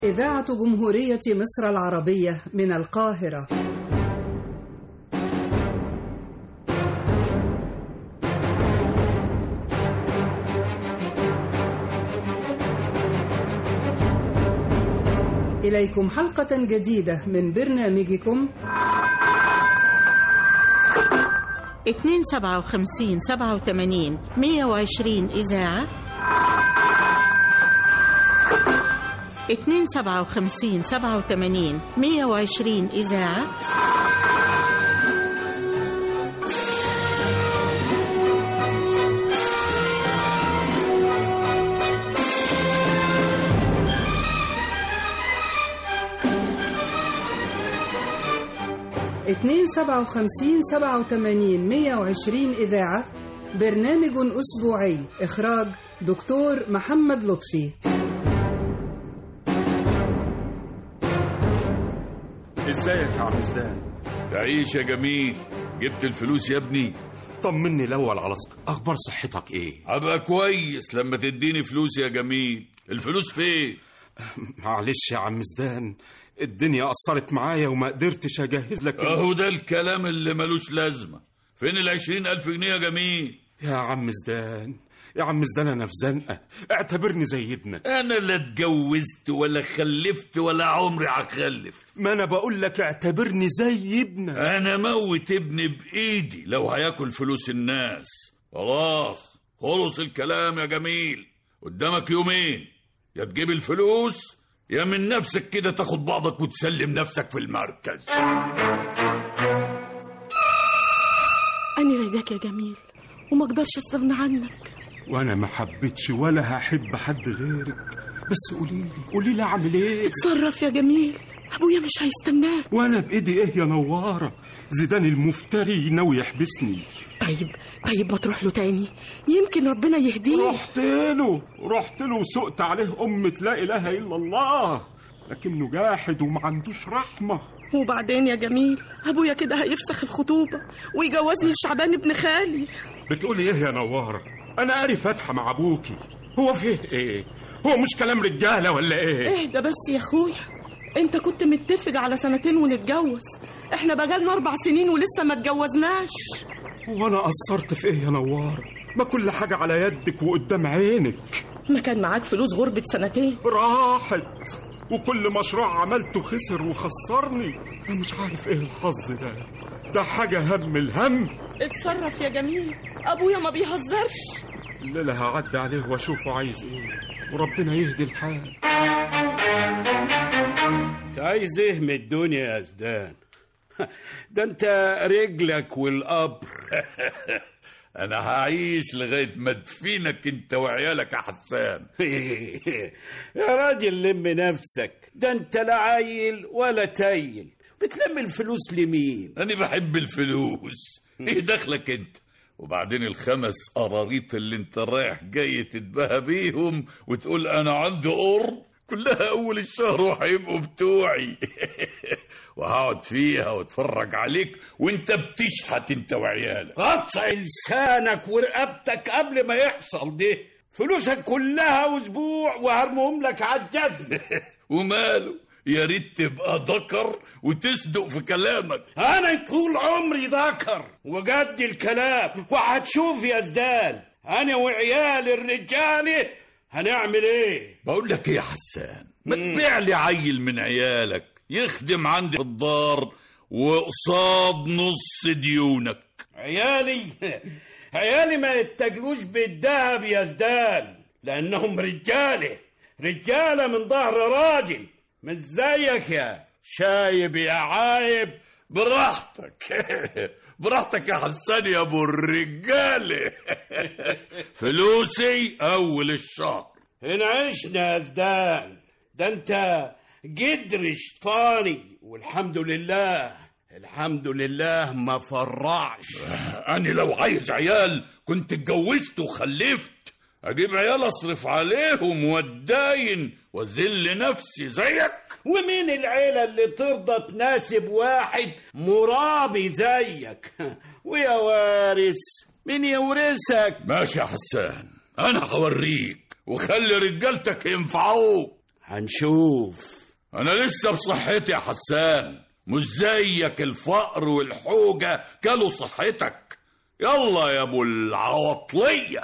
إذاعة جمهورية مصر العربية من القاهرة. إليكم حلقة جديدة من برنامجكم 257 87 120 إذاعة 257 87 120 إذاعة. اتنين 57 87 120 إذاعة. برنامج أسبوعي، إخراج دكتور محمد لطفي. ازيك يا عم زدان؟ تعيش يا جميل. جبت الفلوس يا ابني؟ طمني الاول على اخبار صحتك ايه؟ هبقى كويس لما تديني فلوس يا جميل. الفلوس فين؟ معلش يا عم زدان، الدنيا قصرت معايا وما قدرتش اجهز لك. اهو ده الكلام اللي ملوش لازمه. فين 20,000 جنيه يا جميل؟ يا عم زدان، يا عم زدان، انا في زنقه، اعتبرني زي ابنك. انا لا اتجوزت ولا خلفت ولا عمري هخلف. ما انا بقول لك اعتبرني زي ابنك. انا موت ابني بايدي لو هياكل فلوس الناس. خلاص خلص الكلام يا جميل. قدامك يومين، يا تجيب الفلوس يا من نفسك كده تاخد بعضك وتسلم نفسك في المركز. أنا رضاك يا جميل وما اقدرش استغنى عنك. وانا ما حبيتش ولا هحب حد غيرك، بس قولي لي اعمل ايه؟ اتصرف يا جميل، ابويا مش هيستناك. وانا بايدي ايه يا نواره؟ زيدان المفتري ناوي يحبسني. طيب ما تروح له تاني، يمكن ربنا يهديه. رحت له وسقت عليه لا اله الا الله، لكنه جاحد وما عندوش رحمه. وبعدين يا جميل، ابويا كده هيفسخ الخطوبه ويجوزني لشعبان ابن خالي. بتقولي ايه يا نواره؟ انا قاري فاتحه مع ابوكي، هو فيه ايه؟ هو مش كلام رجاله ولا ايه؟ اهدى بس يا اخويا، انت كنت متفق على 2 ونتجوز، احنا بقالنا 4 سنين ولسه ما اتجوزناش. وانا قصرت في ايه يا نواره؟ ما كل حاجه على يدك وقدام عينك. ما كان معاك فلوس غربة 2 راحت، وكل مشروع عملته خسر وخسرني. انا مش عارف ايه الحظ ده حاجه هم الهم. اتصرف يا جميل، ابويا ما بيهزرش. الليله هعدي عليه واشوفه عايز ايه، وربنا يهدي الحال. عايز ايه من الدنيا يا زدان؟ ده انت رجلك والقبر. انا هعيش لغايه ما ادفنك انت وعيالك يا حسان. يا راجل لم نفسك، ده انت لا عيل ولا تايل. بتلم الفلوس لمين؟ انا بحب الفلوس. ايه دخلك انت؟ وبعدين 5 قراريط اللي انت رايح جاي تتباهى بيهم وتقول انا عندي قرب، كلها اول الشهر وهيبقوا بتوعي. وهقعد فيها واتفرج عليك وانت بتشحت انت وعيالك. قطع لسانك ورقبتك قبل ما يحصل ده. فلوسك كلها اسبوع وهرمهم لك على الجزم. وماله؟ يا ريت تبقى ذكر وتصدق في كلامك. انا طول عمري ذكر وجد الكلام، وهتشوف يا زدان انا وعيال الرجاله هنعمل ايه. بقول لك ايه يا حسان، ما تبيع لي عيل من عيالك يخدم عندي في الدار وقصاد نص ديونك. عيالي ما يتجلوش بالذهب يا زدان، لانهم رجاله من ظهر راجل، مش زيك يا شايب يا عايب. براحتك يا حسان يا ابو الرجاله. فلوسي اول الشهر. انعشنا يا زدان، ده انت جدر شطاني، والحمد لله ما فرعش. انا لو عايز عيال كنت اتجوزت وخلفت. اجيب عيال اصرف عليهم واتداين واذل نفسي زيك. ومين العيلة اللي ترضى تناسب واحد مرابي زيك؟ ويا وارث مين يورثك؟ ماشي يا حسان، انا هوريك وخلي رجالتك ينفعوك. هنشوف. انا لسه بصحتي يا حسان، مش زيك الفقر والحوجة كلوا صحتك. يلا يا ابو العواطلية.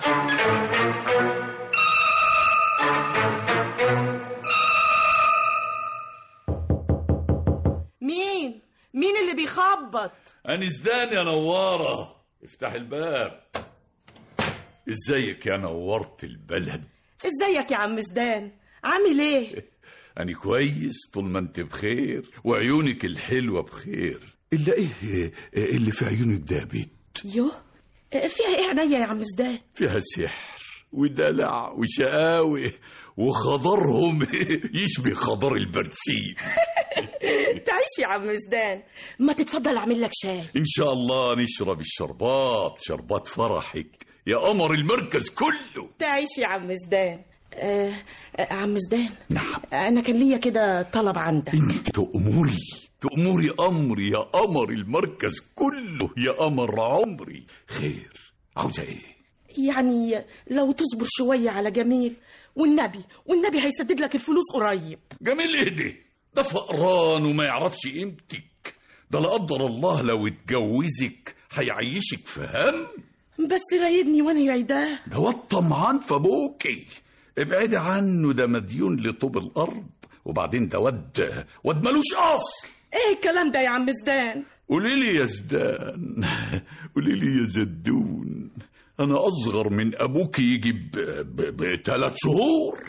مين اللي بيخبط؟ أنسدان يا نوارة، افتح الباب. ازيك يا نورت البلد؟ ازيك يا عم زدان، عامل ايه؟ أنا كويس طول ما انت بخير وعيونك الحلوة بخير. إلا إيه اللي في عيونك ده بيت؟ يوه، فيها إيه عينيا يا عم زدان؟ فيها سحر ودلع وشقاوة وخضرهم يشبه خضر البرسيم. تعيش يا عم زدان، ما تتفضل أعمل لك شاي. إن شاء الله نشرب الشربات، شربات فرحك يا قمر المركز كله. تعيش يا عم زدان. عم زدان، نعم. أنا كان ليا كده طلب عندك. انت تأمري أمري يا قمر المركز كله، يا قمر عمري. خير، عاوزة ايه؟ يعني لو تصبر شوية على جميل، والنبي هيسدد لك الفلوس قريب. جميل ايه ده فقران وما يعرفش قيمتك. ده لا قدر الله لو اتجوزك هيعيشك في هم. بس رايدني وانا رايداه. ده واد طمعان في ابوكي، ابعدي عنه، ده مديون لطوب الارض. وبعدين ده واد ملوش اصل. ايه الكلام ده يا عم زدان؟ قولي لي يا زدان، قولي لي يا زدون، انا اصغر من ابوكي يجي ب3 شهور.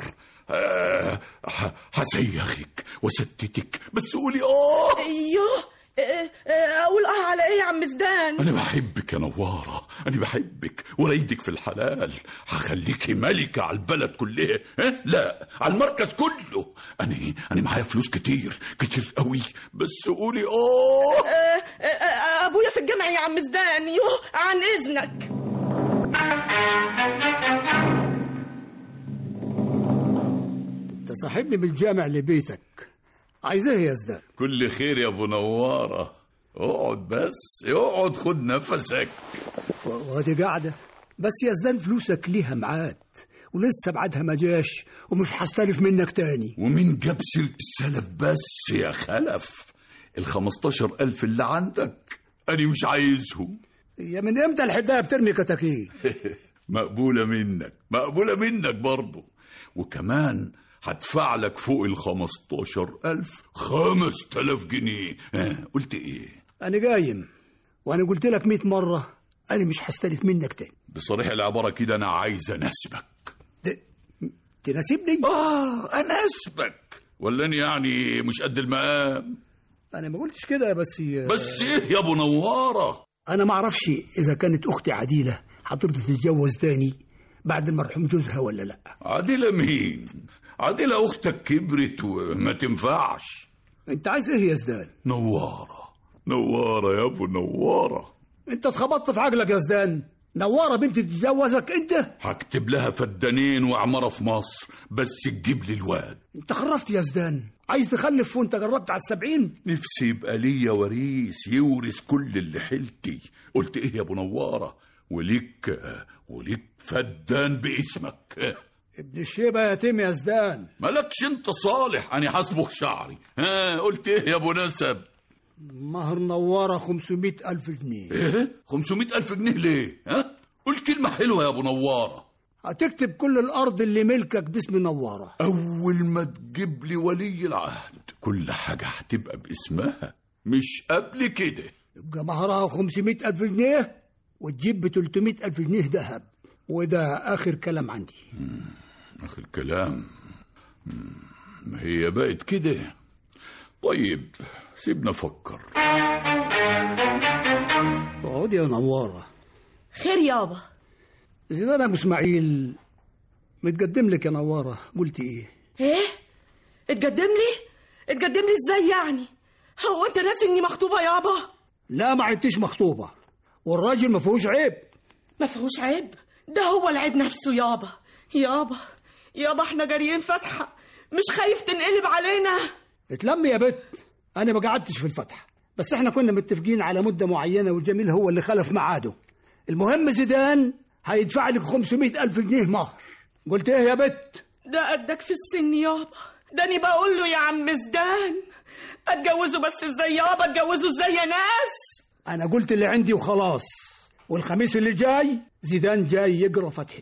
هسيخك وستتك، بس قولي ايوه. اقول على ايه يا عم زدان؟ انا بحبك يا نوارة، انا بحبك ورايدك في الحلال. هخليكي ملكة على البلد كلها، لا على المركز كله. انا معايا فلوس كتير قوي، بس قولي ابويا في الجامع يا عم زدان. يوه، عن اذنك. تصاحبني بالجامع لبيتك، عايز ايه يا زدان؟ كل خير يا ابو نوارة، اقعد بس، اقعد خد نفسك. وادي قاعدة بس يا زدان، فلوسك ليها ميعاد ولسه بعدها ما جاش، ومش هستلف منك تاني. ومين جاب سيرة السلف بس يا خلف؟ 15,000 اللي عندك أنا مش عايزهم. يا من امتى الحداية بترمي كتاكيت؟ مقبولة منك برضو، وكمان هدفع لك فوق 15,000 5,000 جنيه. قلت ايه؟ انا قايم، وانا قلت لك 100 مرة انا مش هستلف منك تاني. بصريح العبارة كده انا عايز اناسبك. تناسبني؟ اناسبك ولا أنا يعني مش قد المقام؟ انا ما قلتش كده، بس ايه يا ابو نوارة؟ انا ما اعرفش اذا كانت اختي عديلة هترضى تتجوز تاني بعد المرحوم جوزها ولا لا. عديلة مين؟ عديلة اختك كبرت وما تنفعش. انت عايز ايه يا زدان؟ نوارة يا ابو نوارة. انت اتخبطت في عقلك يا زدان؟ نوارة بنت تتجوزك انت؟ هكتب لها فدانين وعمارة في مصر، بس تجيب لي الواد. انت خرفت يا زدان، عايز تخلف وانت جربت على 70؟ نفسي يبقى ليا وريث يورث كل اللي حيلتي. قلت ايه يا ابو نوارة؟ وليك فدان باسمك. ابن الشيبة يتيم يا زدان. مالكش انت صالح، انا حاسبه شعري. قلت ايه يا ابو نسب؟ مهر نوارة 500,000 جنيه. ايه 500,000 جنيه ليه؟ قول كلمة حلوة يا ابو نوارة. هتكتب كل الارض اللي ملكك باسم نوارة. اول ما تجيب لي ولي العهد كل حاجة هتبقى باسمها، مش قبل كده. يبقى مهرها 500,000 جنيه وتجيب ب300,000 جنيه ذهب، وده اخر كلام عندي. اخر كلام؟ ما هي بقت كده. طيب سيبنا افكر. اقعد يا نوارة. خير يابا؟ زيدان ابو اسماعيل متقدم لك يا نوارة. قلت ايه؟ اتقدم لي ازاي يعني؟ هو انت ناسي اني مخطوبة يابا؟ لا، ما عدتش مخطوبة، والراجل ما فيهوش عيب. ما فيهوش عيب؟ ده هو العيب نفسه يابا احنا جاريين فتحة، مش خايف تنقلب علينا؟ اتلم يا بت، انا ما قعدتش في الفتحة، بس احنا كنا متفقين على مدة معينة والجميل هو اللي خلف ميعاده. المهم زيدان هيدفع لك 500,000 جنيه مهر. قلت ايه يا بت؟ ده قدك في السن يابا، ده أنا بقول له يا عم زدان اتجوزوا بس ازاي يابا، اتجوزوا ازاي يا ناس. انا قلت اللي عندي وخلاص، والخميس اللي جاي زيدان جاي يقرا فتحي.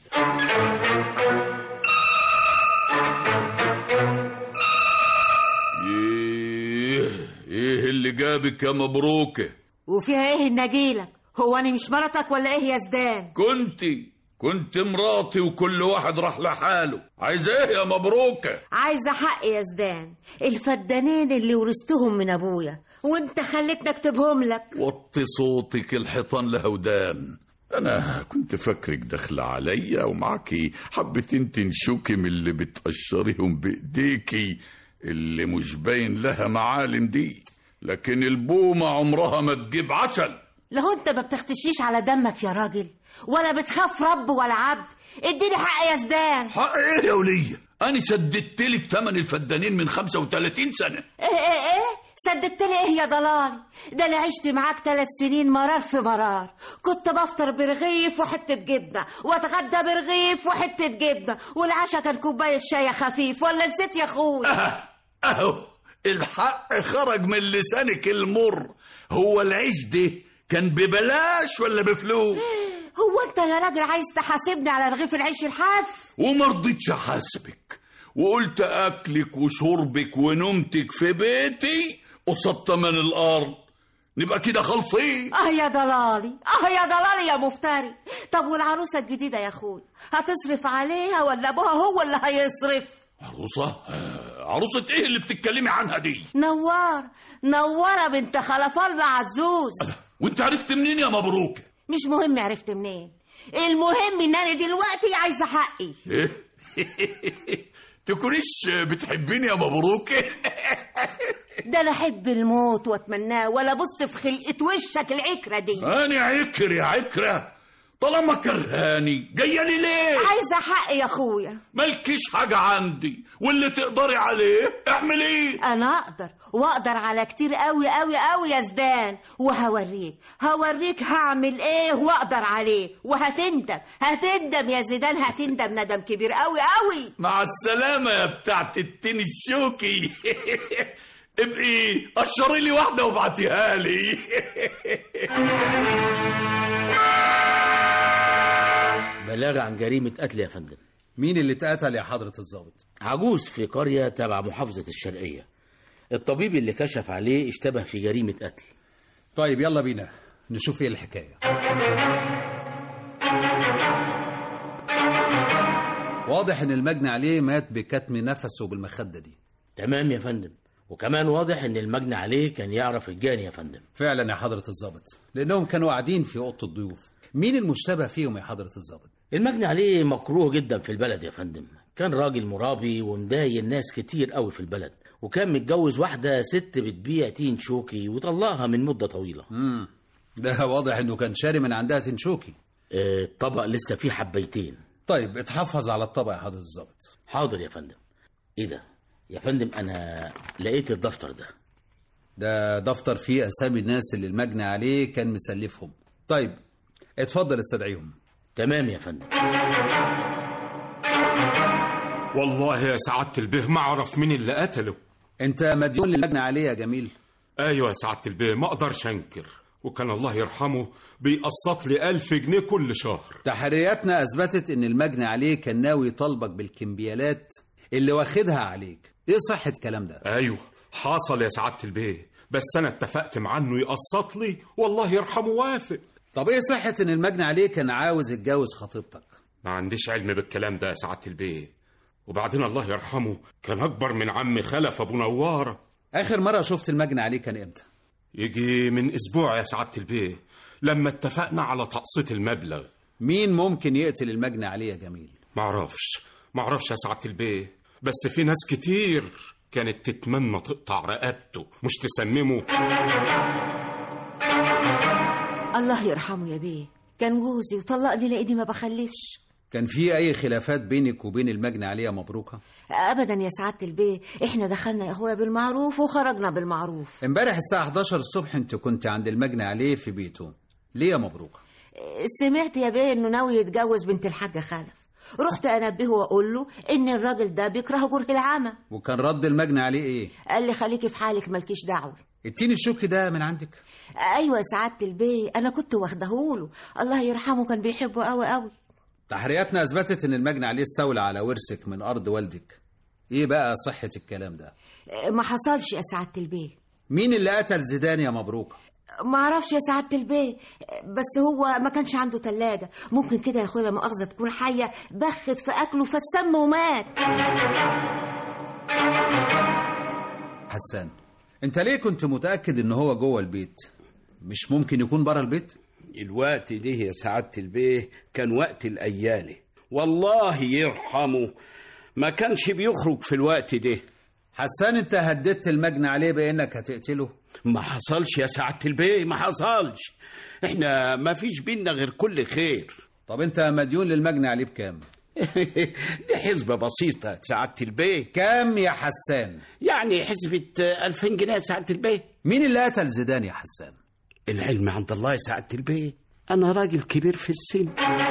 ايه اللي جابك يا مبروكه؟ وفيها ايه النجيلك؟ هو انا مش مرتك ولا ايه يا زدان؟ كنت مراتي وكل واحد راح لحاله. عايزه ايه يا مبروكه؟ عايزه حق يا زدان، الفدانين اللي ورثتهم من ابويا وانت خليتني اكتبهم لك. وطي صوتك، الحيطان لها ودان. انا كنت فاكرك داخله عليا ومعاكي حبتين تنشوكي من اللي بتقشريهم بايديكي اللي مش باين لها معالم دي، لكن البومه عمرها ما تجيب عسل. لو انت ما بتختشيش على دمك يا راجل ولا بتخاف رب ولا عبد، اديني حق يا زدان. حق ايه يا وليه؟ انا سددتلك تمن الفدانين من 35 سنه. ايه سددت لي ايه يا ضلالي؟ ده انا عشت معاك 3 سنين مرار في مرار، كنت بفطر برغيف وحته جبنه واتغدى برغيف وحته جبنه، والعشاء كان كوبايه شاي خفيف. ولا نسيت يا اخوي؟ اهو الحق خرج من لسانك المر. هو العيش ده كان ببلاش ولا بفلوس؟ هو انت يا راجل عايز تحاسبني على رغيف العيش الحاف؟ وما رضيتش احاسبك، وقلت اكلك وشربك ونومتك في بيتي قصاد تمن الارض، نبقى كده خالصين. يا ضلالي، يا ضلالي يا مفتري. طب والعروسه الجديده يا اخوي هتصرف عليها ولا ابوها هو اللي هيصرف؟ عروسه ايه اللي بتتكلمي عنها دي؟ نوارة بنت خلف الله عزوز. وانت عرفت منين يا مبروك؟ مش مهم عرفت منين، المهم ان انا دلوقتي عايزه حقي. تكونيش بتحبيني يا مبروك؟ ده انا احب الموت واتمناه ولا بص في خلقه وشك العكره دي. انا عكر يا عكره؟ طالما كرهاني جايالي ليه؟ عايزه حقي يا اخويا. مالكيش حاجه عندي، واللي تقدري عليه اعمليه. انا اقدر واقدر على كتير قوي قوي قوي يا زدان، وهوريك هعمل ايه واقدر عليه، وهتندم يا زيدان، هتندم ندم كبير قوي قوي. مع السلامه يا بتاعت التين الشوكي. ابقي قشري لي واحده وابعتيها لي. بلاغ عن جريمة قتل يا فندم. مين اللي اتقتل يا حضرة الضابط؟ عجوز في قرية تبع محافظة الشرقية. الطبيب اللي كشف عليه اشتبه في جريمة قتل. طيب يلا بينا نشوف ايه الحكاية. واضح ان المجني عليه مات بكتم نفسه بالمخدة دي. تمام يا فندم، وكمان واضح ان المجني عليه كان يعرف الجاني يا فندم. فعلا يا حضرة الضابط، لانهم كانوا قاعدين في اوضة الضيوف. مين المشتبه فيهم يا حضرة الضابط؟ المجني عليه مكروه جدا في البلد يا فندم، كان راجل مرابي ومضايق ناس كتير قوي في البلد، وكان متجوز واحدة ست بتبيع تين شوكي وطلقها من مدة طويلة. ده واضح انه كان شاري من عندها تين شوكي. الطبق لسه فيه حبيتين. طيب اتحفظ على الطبق يا حضرة الضابط. حاضر يا فندم. ايه ده يا فندم؟ انا لقيت الدفتر ده دفتر فيه اسامي الناس اللي المجني عليه كان مسلفهم. طيب اتفضل استدعيهم. تمام يا فندم. والله يا سعادة البيه ما اعرف مين اللي قتله. انت مديون للمجني عليه يا جميل؟ ايوه يا سعادة البيه، ما اقدرش انكر، وكان الله يرحمه بيقسط لي 1000 جنيه كل شهر. تحرياتنا اثبتت ان المجني عليه كان ناوي يطالبك بالكمبيالات اللي واخدها عليك. ايه صحة الكلام ده؟ ايوه حصل يا سعادة البيه، بس انا اتفقت معاه انه يقسط لي والله يرحمه وافق. طب ايه صحة ان المجني عليه كان عاوز يتجوز خطيبتك؟ ما عنديش علم بالكلام ده يا سعادة البيه، وبعدين الله يرحمه كان اكبر من عم خلف ابو نوارة. اخر مرة شفت المجني عليه كان امتى؟ يجي من اسبوع يا سعادة البيه، لما اتفقنا على تقسيط المبلغ. مين ممكن يقتل المجني عليه يا جميل؟ معرفش يا سعادة البيه، بس في ناس كتير كانت تتمنى تقطع رقبته مش تسممه. الله يرحمه يا بيه، كان جوزي وطلقني لاني ما بخلفش. كان في اي خلافات بينك وبين المجني عليه يا مبروكه؟ ابدا يا سعاده البيه، احنا دخلنا يا اخويا بالمعروف وخرجنا بالمعروف. امبارح الساعه 11 الصبح انت كنت عند المجني عليه في بيته، ليه يا مبروكه؟ سمعت يا بيه انه ناوي يتجوز بنت الحاجه خلف، رحت انبهه واقول له ان الراجل ده بيكره كره العمى. وكان رد المجني عليه ايه؟ قال لي خليكي في حالك مالكيش دعوه. التين الشوكي ده من عندك؟ ايوه يا سعاده البيه، انا كنت واخدهوله، الله يرحمه كان بيحبه قوي قوي. تحرياتنا اثبتت ان المجني عليه استولى على ورثك من ارض والدك. ايه بقى صحه الكلام ده؟ ما حصلش يا سعاده البيه. مين اللي قتل زيدان يا مبروكه؟ ما اعرفش يا سعاده البيه، بس هو ما كانش عنده تلاجة. ممكن كده يا اخويا لا مؤاخذه تكون حيه بخت في اكله فالسم ومات. حسان، انت ليه كنت متاكد ان هو جوه البيت؟ مش ممكن يكون بره البيت؟ الوقت ده يا سعاده البيه كان وقت الايالي، والله يرحمه ما كانش بيخرج في الوقت ده. حسان، انت هددت المجني عليه بانك هتقتله؟ ما حصلش يا سعاده البيه، ما حصلش. احنا ما فيش بينا غير كل خير. طب انت مديون للمجني عليه بكام؟ دي حسبة بسيطة سعادة البيه. كام يا حسان؟ يعني حسبة 2000 جنيه سعادة البيه. مين اللي قتل زيدان يا حسان؟ العلم عند الله يا سعادة البيه، أنا راجل كبير في السن.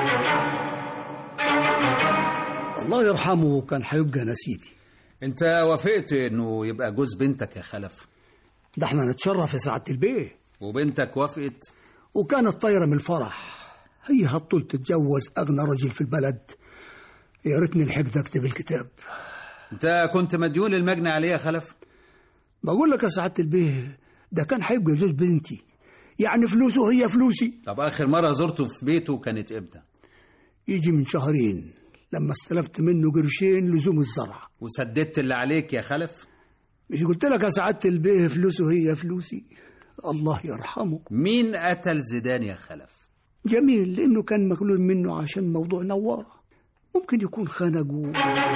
الله يرحمه كان هيبقى نسيبي. انت وافقت انه يبقى جوز بنتك يا خلف؟ ده احنا نتشرف يا سعادة البيه. وبنتك وافقت؟ وكانت طايرة من الفرح، هي هتطول تتجوز أغنى رجل في البلد. يا ريتني لحقت أكتب الكتاب. أنت كنت مديون للمجني عليه يا خلف؟ بقول لك يا سعادة البيه، ده كان هيبقى جوز بنتي، يعني فلوسه هي فلوسي. طب آخر مرة زرته في بيته كانت إمتى؟ يجي من شهرين، لما استلفت منه قرشين لزوم الزرع. وسددت اللي عليك يا خلف؟ مش قلت لك يا سعادة البيه فلوسه هي فلوسي؟ الله يرحمه. مين قتل زيدان يا خلف؟ جميل، لأنه كان مخلول منه عشان موضوع نوارة. ممكن يكون خنقه.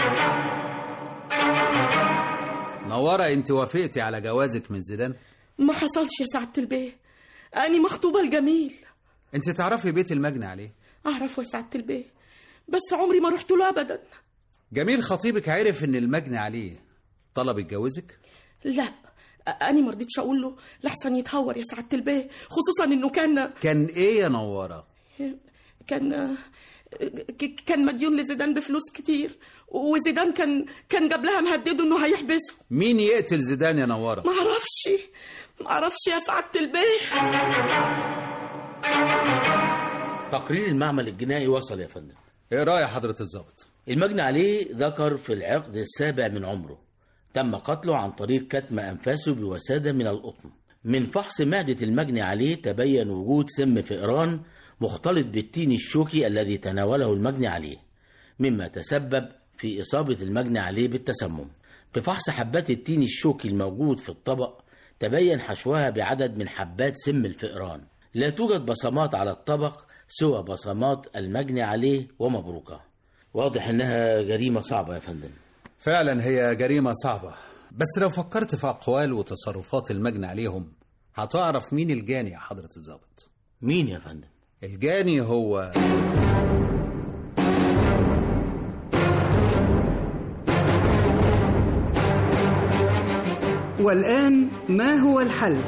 نوارة، انت وافقتي على جوازك من زيدان؟ ما حصلش يا سعادة البيه، أنا مخطوبة لجميل. انت تعرفي بيت المجني عليه؟ أعرفه يا سعادة البيه، بس عمري ما رحت له أبدا. جميل خطيبك عرف ان المجني عليه طلب يتجوزك؟ لا، أنا ما رضيتش أقول له لحسن يتهور يا سعادة البيه، خصوصا إنه كان إيه يا نوارة؟ كان مديون لزيدان بفلوس كتير، وزيدان كان جاب لها مهدده إنه هيحبسه. مين يقتل زيدان يا نوارة؟ ما أعرفش يا سعادة البيه. تقرير المعمل الجنائي وصل يا فندم. ايه رأي حضرة الضابط؟ المجني عليه ذكر في العقد السابع من عمره، تم قتله عن طريق كتم أنفاسه بوسادة من القطن. من فحص معدة المجني عليه تبين وجود سم فئران مختلط بالتين الشوكي الذي تناوله المجني عليه، مما تسبب في إصابة المجني عليه بالتسمم. بفحص حبات التين الشوكي الموجود في الطبق تبين حشوها بعدد من حبات سم الفئران. لا توجد بصمات على الطبق سوى بصمات المجني عليه ومبروكة. واضح إنها جريمة صعبة يا فندم. فعلا هي جريمة صعبة، بس لو فكرت في أقوال وتصرفات المجني عليهم هتعرف مين الجاني يا حضرة الضابط. مين يا فندم؟ الجاني هو والآن ما هو الحل؟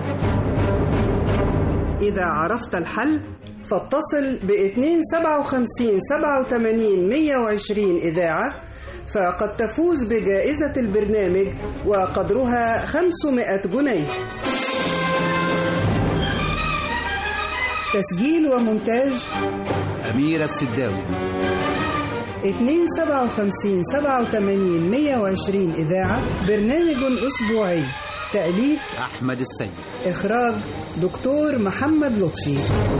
إذا عرفت الحل فاتصل ب257 87 120 إذاعة، فقد تفوز بجائزة البرنامج وقدرها 500 جنيه. تسجيل ومونتاج أميرة السداوي. 257 87 120 إذاعة، برنامج أسبوعي. تأليف أحمد السيد، إخراج دكتور محمد لطفي.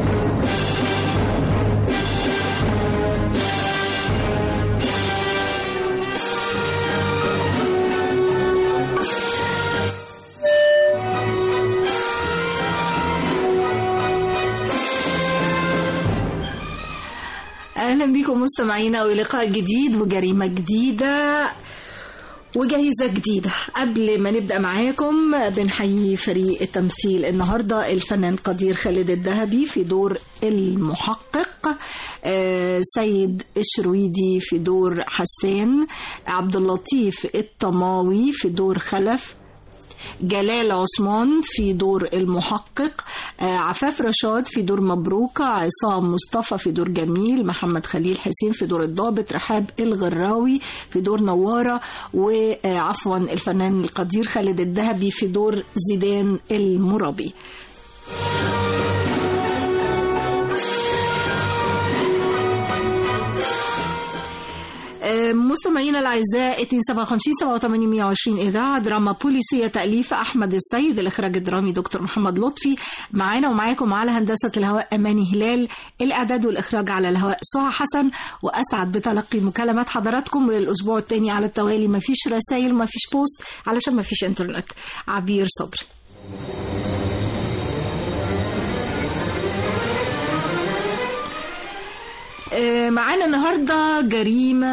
أهلا بكم مستمعينا ولقاء جديد وجريمة جديدة وجائزة جديدة. قبل ما نبدأ معاكم بنحيي فريق التمثيل النهاردة: الفنان قدير خالد الذهبي في دور المحقق، سيد الشرويدي في دور حسان، عبد اللطيف الطماوي في دور خلف، جلال عثمان في دور المحقق، عفاف رشاد في دور مبروكة، عصام مصطفى في دور جميل، محمد خليل حسين في دور الضابط، رحاب الغراوي في دور نوارة، وعفوا الفنان القدير خالد الذهبي في دور زيدان المرابي. مستمعينا الاعزاء 257 87 120 اذاعه دراما بوليسيه تاليف احمد السيد، الاخراج الدرامي دكتور محمد لطفي. معانا ومعاكم على هندسه الهواء اماني هلال، الاعداد والاخراج على الهواء سهى حسن. واسعد بتلقي مكالمات حضراتكم. للاسبوع الثاني على التوالي ما فيش رسائل وما فيش بوست علشان ما فيش انترنت. عبير صبري. معانا النهاردة جريمة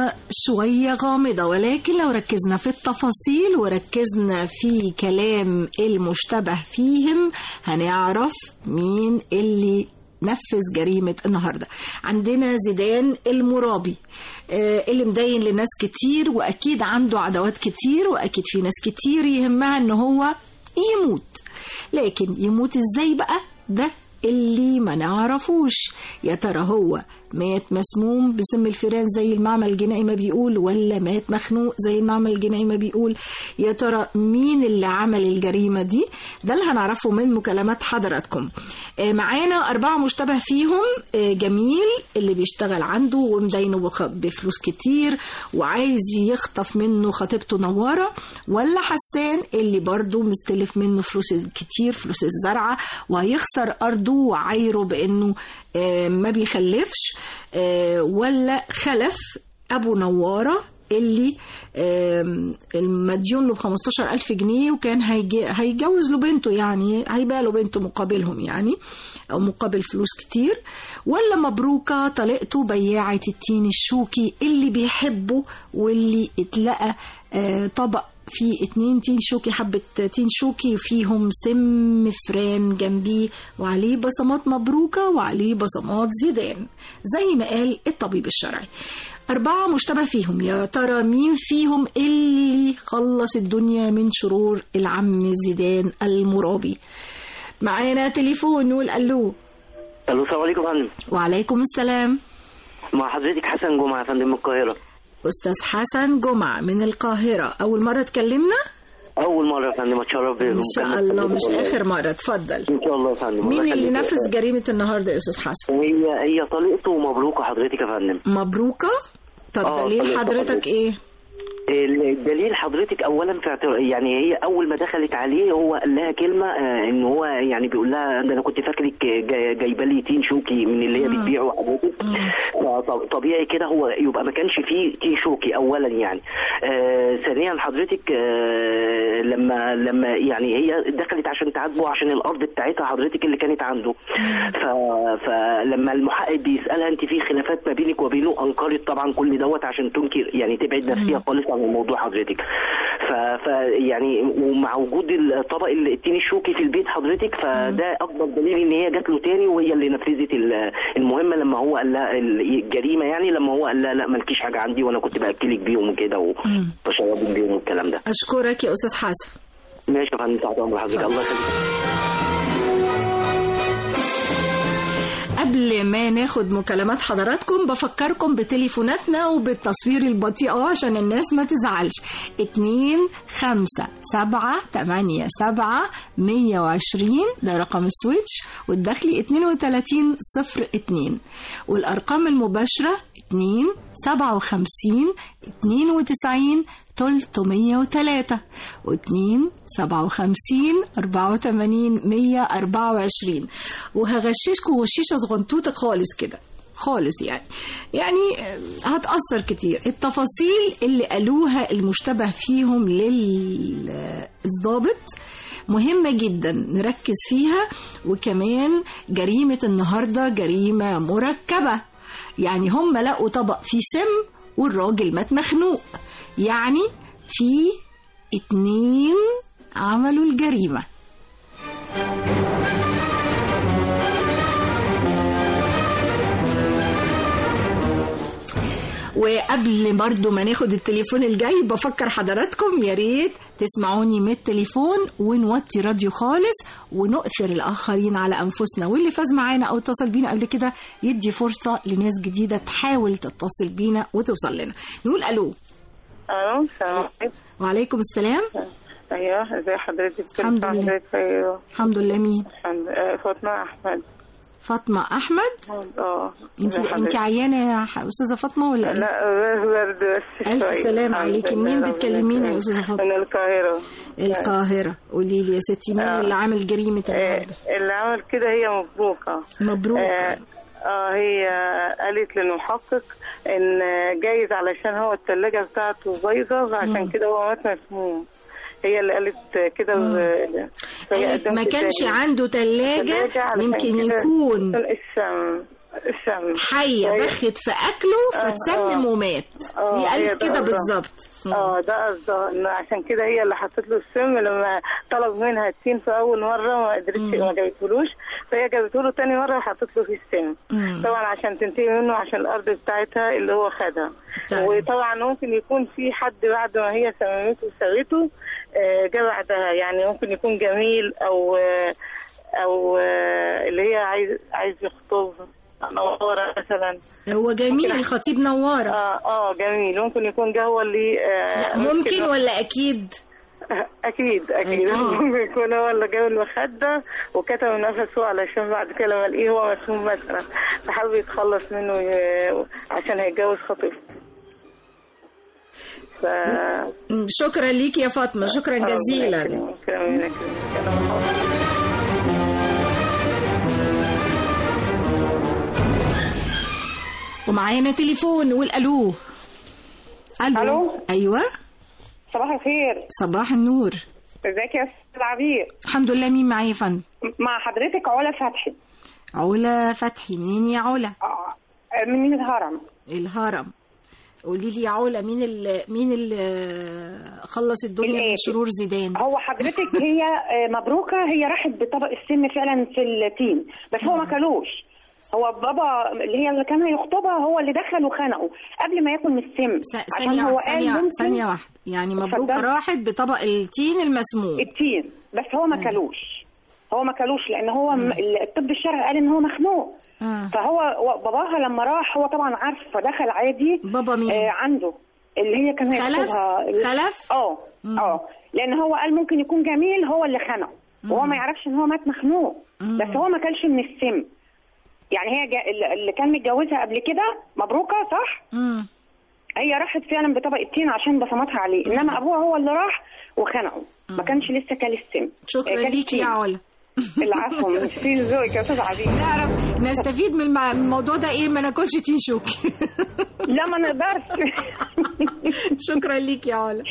شوية غامضة، ولكن لو ركزنا في التفاصيل وركزنا في كلام المشتبه فيهم هنعرف مين اللي نفذ جريمة النهاردة. عندنا زيدان المرابي اللي مدين لناس كتير، وأكيد عنده عدوات كتير، وأكيد في ناس كتير يهمها إن هو يموت. لكن يموت إزاي بقى؟ ده اللي ما نعرفوش. يا ترى هو مات مسموم بسم الفيران زي المعمل الجنائي ما بيقول، ولا مات مخنوق زي المعمل الجنائي ما بيقول؟ يا ترى مين اللي عمل الجريمة دي؟ ده اللي هنعرفه من مكالمات حضراتكم. معانا 4 مشتبه فيهم. جميل اللي بيشتغل عنده ومدينه بفلوس كتير وعايز يخطف منه خطيبته نوارة، ولا حسان اللي برضو مستلف منه فلوس كتير، فلوس الزرعة، وهيخسر أرضه وعايره بأنه ما بيخلفش، ولا خلف أبو نوارة اللي المديون له ب15,000 جنيه وكان هيجوز له بنته، يعني هيبقى له بنته مقابلهم يعني، أو مقابل فلوس كتير، ولا مبروكة طليقته بياعة التين الشوكي اللي بيحبه واللي اتلقى طبق في 2 تين شوكي، حبة تين شوكي وفيهم سم فران جنبيه وعليه بصمات مبروكة وعليه بصمات زيدان زي ما قال الطبيب الشرعي. 4 مشتبه فيهم. يا ترى مين فيهم اللي خلص الدنيا من شرور العم زيدان المرابي؟ معانا تليفون نقول ألو. السلام عليكم يا فندم. وعليكم السلام. مع حضرتك حسن جمعة يا فندم من القاهرة. أستاذ حسن جمعة من القاهرة، أول مرة تكلمنا؟ أول مرة يا فندم، أتشرف بيكم. إن شاء الله مش آخر مرة. اتفضل. إن شاء الله يا فندم. مين اللي نفذ جريمة النهاردة يا أستاذ حسن؟ هي طليقته ومبروكة حضرتك يا فندم. مبروكة؟ طب دليل حضرتك إيه؟ الدليل حضرتك اولا يعني هي اول ما دخلت عليه هو قال لها كلمه ان هو يعني بيقول لها انا كنت فاكرك جايبه لي تين شوكي من اللي هي بتبيعه حضرتك، طبيعي كده هو يبقى ما كانش فيه تين شوكي اولا يعني. ثانيا حضرتك لما يعني هي دخلت عشان تعاتبه عشان الارض بتاعتها حضرتك اللي كانت عنده، فلما المحقق بيسالها انت في خلافات ما بينك وبينه، انكرت طبعا كل دوت عشان تنكر يعني تبعد نفسها خالص عن الموضوع حضرتك. يعني ومع وجود الطبق التين الشوكي في البيت حضرتك، فده اكبر دليل ان هي جات له تاني وهي اللي نفذت المهمه لما هو قال لها الجريمه، يعني لما هو قال لها لا مالكيش حاجه عندي وانا كنت باكلك بيهم وكده وتشربين بيهم والكلام ده. اشكرك يا استاذ حسن. ماشي يا فندم، تحت امر حضرتك. الله يخليك. قبل ما ناخد مكالمات حضراتكم بفكركم بتليفوناتنا وبالتصوير البطيء عشان الناس ما تزعلش. 25787 ده رقم السويتش، والداخلي 3202، والأرقام المباشرة 257 92 303 و257 84 124. وهغششكم وشيشة صغنطوطة خالص كده خالص، يعني هتأثر كتير. التفاصيل اللي قالوها المشتبه فيهم للضابط مهمة جدا نركز فيها. وكمان جريمة النهاردة جريمة مركبة، يعني هم لقوا طبق فيه سم والراجل مات مخنوق، يعني في 2 عملوا الجريمة. وقبل برضو ما ناخد التليفون الجاي بفكر حضراتكم يا ريت تسمعوني من التليفون ونوطي راديو خالص ونؤثر الآخرين على أنفسنا، واللي فاز معانا أو اتصل بينا قبل كده يدي فرصة لناس جديدة تحاول تتصل بينا وتوصل لنا. نقول ألو. الو، السلام عليكم. وعليكم السلام. ايوه، ازي حضرتك؟ الحمد لله. ايوه الحمد لله. مين؟ فاطمه احمد. فاطمه احمد. انت عيانه يا استاذه فاطمه ولا لا برد بس. الف سلام عليكي. منين بتكلميني يا استاذه فاطمه؟ من القاهره. القاهره. قولي لي يا ستي، مين اللي عامل جريمه النهارده؟ اللي عمل كده هي مبروكه. مبروكه. هي قالت للمحقق ان جايز علشان هو الثلاجه بتاعته بايظه فعشان كده هو مات مسموم. هي اللي قالت كده. قالت ما كانش عنده ثلاجه، يمكن يكون الشم حيه بخت في اكله فتسمم ومات. هي قالت كده بالظبط. ده قصدها انه عشان كده هي اللي حطت له السم. لما طلب منها التين في اول مره ما قدرتش، ما جابتهولوش، فهي جابته له تاني مره وحطت له فيه السم طبعا عشان تنتهي منه، عشان الارض بتاعتها اللي هو خدها. وطبعا ممكن يكون في حد بعد ما هي سممته وسويته جه بعدها، يعني ممكن يكون جميل او اللي هي عايز يخطب نوارة مثلا. هو جميل الخطيب نوارة. جميل. ممكن يكون جه هو اللي ممكن ولا اكيد؟ اكيد ممكن يكون هو اللي جاب المخدة وكتم نفسه علشان بعد كده لما الاقيه هو مسموم مثلا فحابب يتخلص منه عشان هيتجوز خطيبته. شكرا ليك يا فاطمة، شكرا جزيلا. ومعانا تليفون. نقول الو. الو. ايوه، صباح الخير. صباح النور. ازيك يا استاذ عبير؟ الحمد لله. مين معايا يا فندم؟ مع حضرتك علا فتحي. علا فتحي. منين يا علا؟ من الهرم. الهرم. قولي لي يا علا، مين اللي خلص الدنيا من شرور زيدان؟ هو حضرتك هي مبروكه، هي راحت بطبق السم فعلا في التين، بس هو ما كلوش. هو بابا اللي كان هيخطبها هو اللي دخل وخنقه قبل ما ياكل من السم. ثانية واحدة. يعني مبروكه راحت بطبق التين المسموم. التين بس هو ما كلوش لان هو الطب الشرعي قال ان هو مخنوق. فهو باباها لما راح هو طبعا عارف فدخل عادي. بابا مين؟ عنده اللي هي كان هيخطبها. خلف. لان هو قال ممكن يكون جميل هو اللي خنقه وهو ما يعرفش ان هو مات مخنوق. بس هو ما كلش من السم. يعني هي اللي كان متجوزها قبل كده مبروكه صح؟ هي راحت فعلا بطبق التين عشان بصمتها عليه، انما ابوها هو اللي راح وخنقه. ما كانش لسه كل السم. شكرا ليكي يا علا. العفو. ميرسي لذوقك يا استاذ عبير. نعرف نستفيد من الموضوع ده ايه؟ ما ناكلش تين شوكي. لا ما نقدرش. شكرا ليكي يا علا.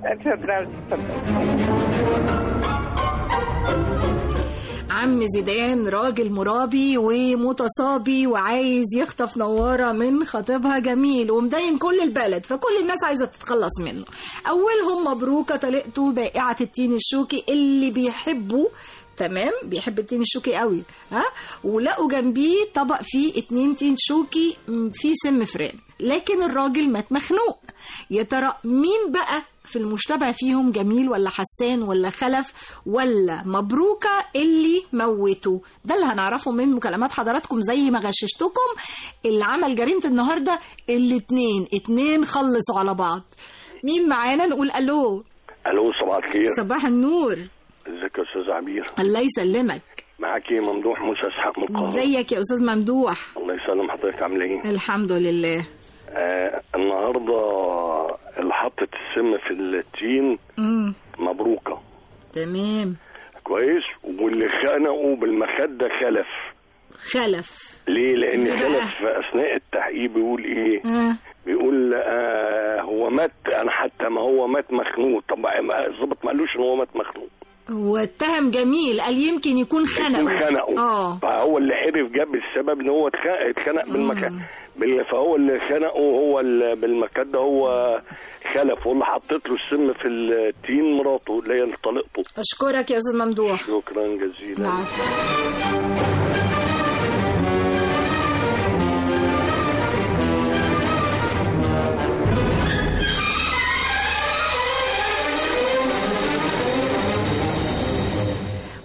عم زيدان راجل مرابي ومتصابي وعايز يخطف نوارة من خطيبها جميل ومدين كل البلد، فكل الناس عايزة تتخلص منه. أولهم مبروكة طليقته بائعة التين الشوكي اللي بيحبه تمام، بيحب التين الشوكي قوي ولقوا جنبيه طبق فيه 2 تين شوكي فيه سم فران، لكن الراجل مات مخنوق. يا ترى مين بقى في المشتبه فيهم، جميل ولا حسان ولا خلف ولا مبروكة اللي موته؟ ده اللي هنعرفه من مكالمات حضراتكم زي ما غششتكم. اللي عمل جريمة النهاردة اتنين خلصوا على بعض. مين معانا؟ نقول الو. الو، صباح الخير. صباح النور. ازيك يا استاذ عبير؟ الله يسلمك. معاكي ممدوح موسى اسحاق من القاهره. ازيك يا استاذ ممدوح؟ الله يسلم حضرتك، عامله ايه؟ الحمد لله. النهارده اللي حطت السم في التين مبروكه. تمام كويس. واللي خانقوا بالمخده خلف. ليه؟ لان خلف اثناء التحقيق بيقول ايه؟ بيقول هو مات، انا حتى ما هو مات مخنوق. طب الظابط ما قالوش ان هو مات مخنوق، واتهم جميل قال يمكن يكون خنقه. فهو اللي عرف جاب السبب ان هو اتخنق بالمكان، فهو اللي خنقه هو بالمكان ده هو خلف، واللي حطيت له السم في التين مراته اللي هي طليقته. اشكرك يا استاذ ممدوح. شكرا جزيلا.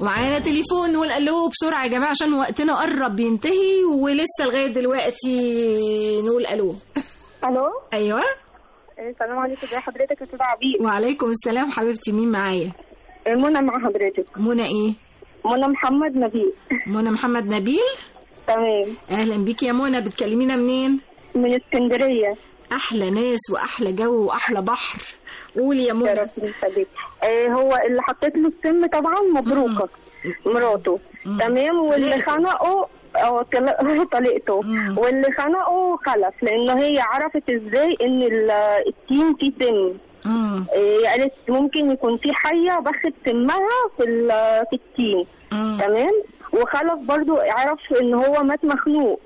ومعانا تليفون نقول الو بسرعه يا جماعه عشان وقتنا قرب ينتهي ولسه لغايه دلوقتي نقول الو. الو. ايوه. السلام عليكم، ازي حضرتك يا استاذ عبير؟ وعليكم السلام حبيبتي، مين معايا؟ منى مع حضرتك. منى ايه؟ منى محمد نبيل. منى محمد نبيل. تمام. اهلا بيكي يا منى، بتكلمينا منين؟ من اسكندريه. احلى ناس واحلى جو واحلى بحر. قولي يا منى. هو اللي حطيت له السم طبعا مبروكه مراته. تمام. واللي خنقه طليقته، واللي خنقه خلف، لانه هي عرفت ازاي ان التين فيه سم. قالت ممكن يكون في حيه بخت سمها في التين. تمام. وخلف برضو عرف ان هو مات مخنوق.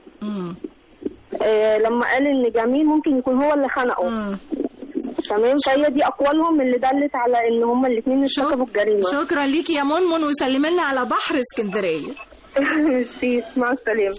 لما قال ان جميل ممكن يكون هو اللي خنقه. تمام. فهي دي اقوالهم اللي دلت على ان هما الاثنين ارتكبوا الجريمه. شكرا ليكي يا منمن، وسلمي لنا على بحر اسكندريه. مع السلامه.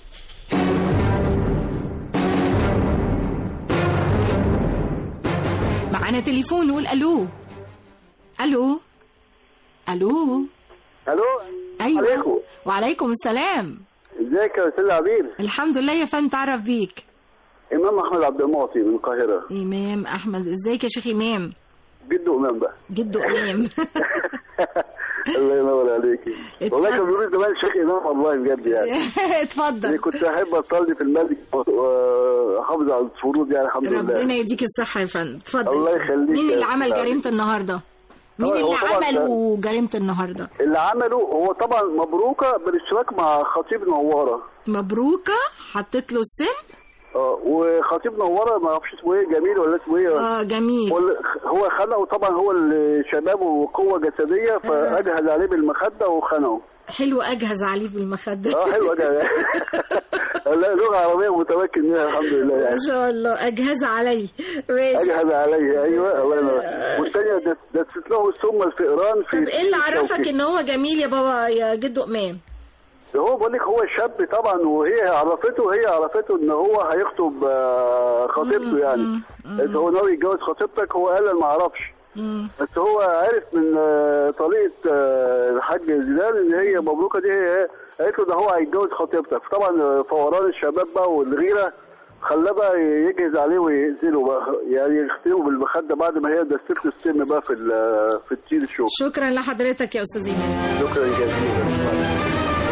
معانا تليفون نقول الو. الو. الو. الو. ايوه. عليكم. وعليكم السلام. ازيك يا استاذ عبير؟ الحمد لله يا فندم، تعرف بيك؟ امام احمد عبد المعطي من القاهره. امام احمد، ازيك يا شيخ امام؟ جدو امام بقى. جدو امام. الله ينور عليكي. والله كان بيقولوا زمان شيخ امام، والله بجد يعني. اتفضل. كنت احب اصلي في المسجد واحافظ على الفروض يعني الحمد لله. ربنا يديك الصحه يا فندم. اتفضل. الله يخليك. مين اللي عمل جريمه النهارده؟ مين اللي عملوا جريمه النهارده؟ اللي عمله هو طبعا مبروكه بالاشتراك مع خطيب نواره. مبروكه حطيت له السم. وخطيب نواره ما اعرفش اسمه ايه، جميل ولا اسمه ايه؟ جميل. هو خنقه طبعا، هو اللي شبابه وقوه جسديه فاجهز عليه بالمخده وخنقه. حلو، اجهز عليه بالمخده. حلو اجهز. لا لغه عربيه متمكن منها الحمد لله يعني. ما شاء الله. اجهز عليه. ماشي. اجهز عليه ايوه. والثانيه دست له السم الفئران في. طب ايه اللي عرفك ان هو جميل يا بابا يا جدو امام؟ هو بقول لك هو شاب طبعا، وهي عرفته ان هو هيخطب خطيبته يعني. هو ناوي يتجوز خطيبتك، هو قال ما اعرفش. بس هو عرف من طريقه الحاج زيدان ان هي مبروكه دي، هي قالت له ده هو هيتجوز خطيبتك. فطبعا فوران الشباب بقى والغيره خلاه بقى يجهز عليه ويقتله بقى، يعني يختنه بالمخده بعد ما هي دست له السم بقى في التين الشوك. شكرا لحضرتك يا استاذ ايمان. شكرا جزيلا.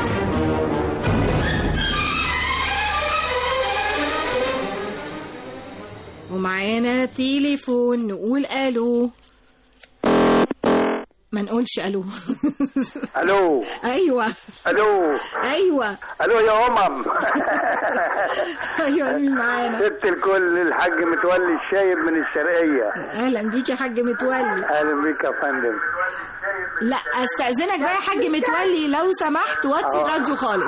ومعانا تليفون نقول الو. ما نقولش الو. الو. ايوه. الو. ايوه. الو يا ايوه مين معانا؟ ست الكل الحاج متولي الشايب من الشرقيه. اهلا بيك يا حاج متولي. اهلا بيك يا فندم. لا استاذنك بقى يا حاج متولي لو سمحت وطي الراديو خالص.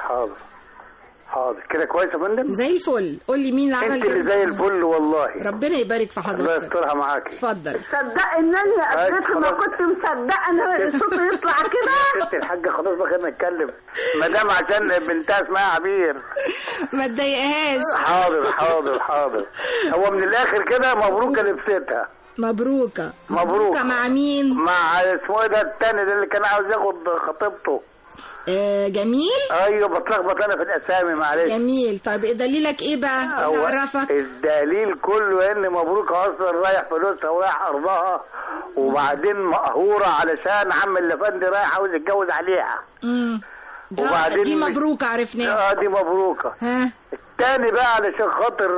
حاضر كده كويس يا فندم. زي الفل. قول لي مين اللي عمل انت اللي زي الفل والله. ربنا يبارك في حضرتك. الله يسترها معاكي. اتفضل. صدق انني قبلت ما كنت مصدقه ان الصوت يطلع كده. ست الحاجه خلاص بقى خلينا نتكلم مدام عشان بنتها اسمها عبير. ما تضايقهاش. حاضر. هو من الاخر كده مبروكه لبستها. مبروكه مع مين؟ مع اسمه ايه ده التاني ده اللي كان عاوز ياخد خطيبته. جميل. ايوه بتلخبط انا في الاسامي معلش. جميل. طيب دليلك ايه بقى؟ اللي عرفك؟ الدليل كله ان مبروك اصلا رايح فلوسها ورايح ارضها، وبعدين مقهوره علشان عم الافندي رايح عاوز يتجوز عليها. وبعدين دي مبروكه عرفناها. دي مبروكه. الثاني بقى علشان خاطر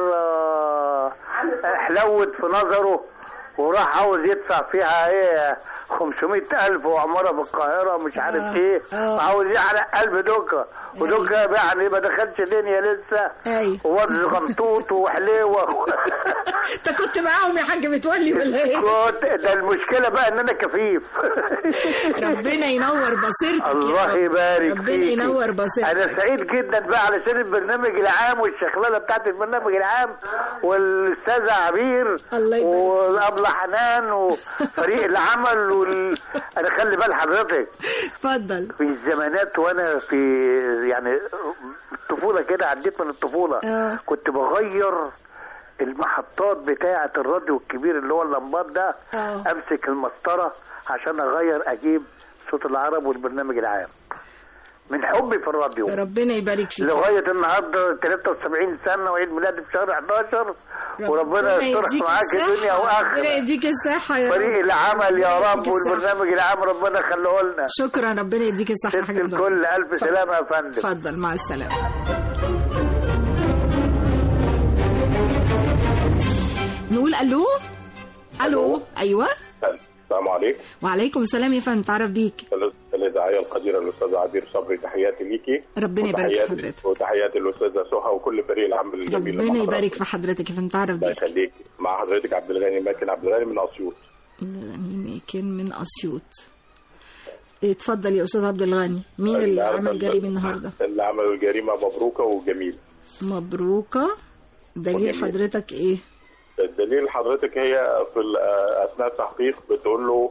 حلوت في نظره وراح عاوز يدفع فيها 500,000 وعمارة في القاهرة مش عارف ايه، عاوز يحرق قلب دوكا، ودوكا يعني ما دخلش دنيا لسه. ووز غنطوط وحليوة. انت كنت معاهم يا حاج متولي ولا ايه؟ ده المشكلة بقى ان انا كفيف. ربنا ينور بصيرتك. الله يبارك فيك. ربنا ينور بصيرتك. انا سعيد جدا بقى علشان البرنامج العام والشغلانة بتاعت البرنامج العام والاستاذة عبير والابلة حنان وفريق العمل انا خلي بال حضرتك. اتفضل. في الزمانات وانا في يعني الطفولة كده، عديت من الطفولة كنت بغير المحطات بتاعة الراديو الكبير اللي هو اللمبات ده. امسك المسطرة عشان اغير اجيب صوت العرب والبرنامج العام من حبي في الراديو. ربنا يبارك فيك. لغايه النهارده 73 سنه وعيد ميلادي في شهر 11 وربنا يسترح معاك الدنيا واخره. ربنا يديك الصحه يا رب. فريق العمل يا رب والبرنامج العام ربنا يخليه لنا. شكرا ربنا يديك الصحه يا حاج عبد الله. الكل الف سلامه يا فندم. اتفضل مع السلامه. نقول الو. الو ايوه. السلام عليكم. وعليكم السلام يا فندم. تعرف بيك الإذاعية القديرة الأستاذة عبير صبري، تحياتي ليكي. ربنا يبارك في حضرتك. وتحياتي الأستاذة سهى وكل فريق العمل الجميل. ربنا يبارك في حضرتك يا فندم. تعرف بيك. الله يخليك. مع حضرتك عبد الغني ماكن، عبد الغني من أسيوط. من أسيوط. اتفضل يا أستاذ عبد الغني. مين اللي عمل جريمة النهارده؟ اللي عمل الجريمة مبروكة وجميل. مبروكة. دليل حضرتك إيه؟ الدليل حضرتك هي في أثناء التحقيق بتقول له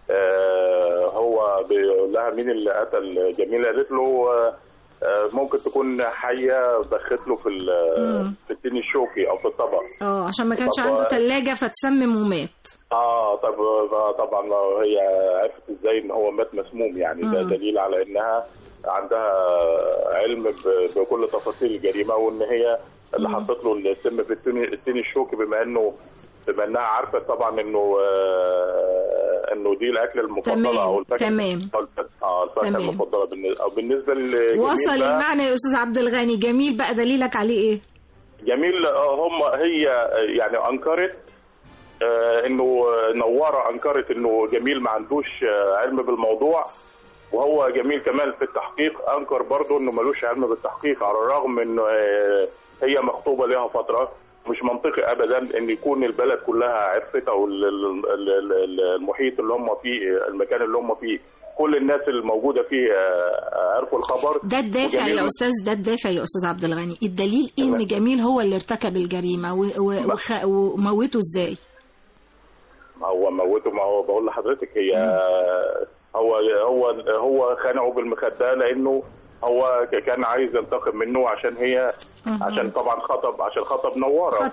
هو بيقول لها مين اللي قتل جميل، قالت له ممكن تكون حيه بخت له في التين الشوكي او في الطبق. عشان ما كانش عنده ثلاجه فتسمم ومات. طبعا هي عرفت ازاي ان هو مات مسموم يعني. ده دليل على انها عندها علم بكل تفاصيل الجريمه، وان هي اللي حطت له السم في التين الشوكي بما انها عارفه طبعا انه دي الاكل المفضله او الفاكهه. تمام. الفاكهه المفضله بالنسبه لجميل. وصل المعنى يا استاذ عبد الغني. جميل بقى دليلك عليه ايه؟ جميل هي يعني انكرت انه نواره انكرت انه جميل ما عندوش علم بالموضوع، وهو جميل كمان في التحقيق انكر برضه انه ملوش علم بالتحقيق، على الرغم انه هي مخطوبه لها فتره. مش منطقي ابدا ان يكون البلد كلها عرفت او المحيط اللي هم فيه، المكان اللي هم فيه، كل الناس الموجوده فيه عرفوا الخبر. ده الدافع يا استاذ، ده الدافع يا استاذ عبد الغني. الدليل ان جميل هو اللي ارتكب الجريمه وموته ازاي؟ ما هو بقول لحضرتك هي هو خانعه بالمخدة لانه هو كان عايز ينتقم منه عشان طبعا خطب نواره.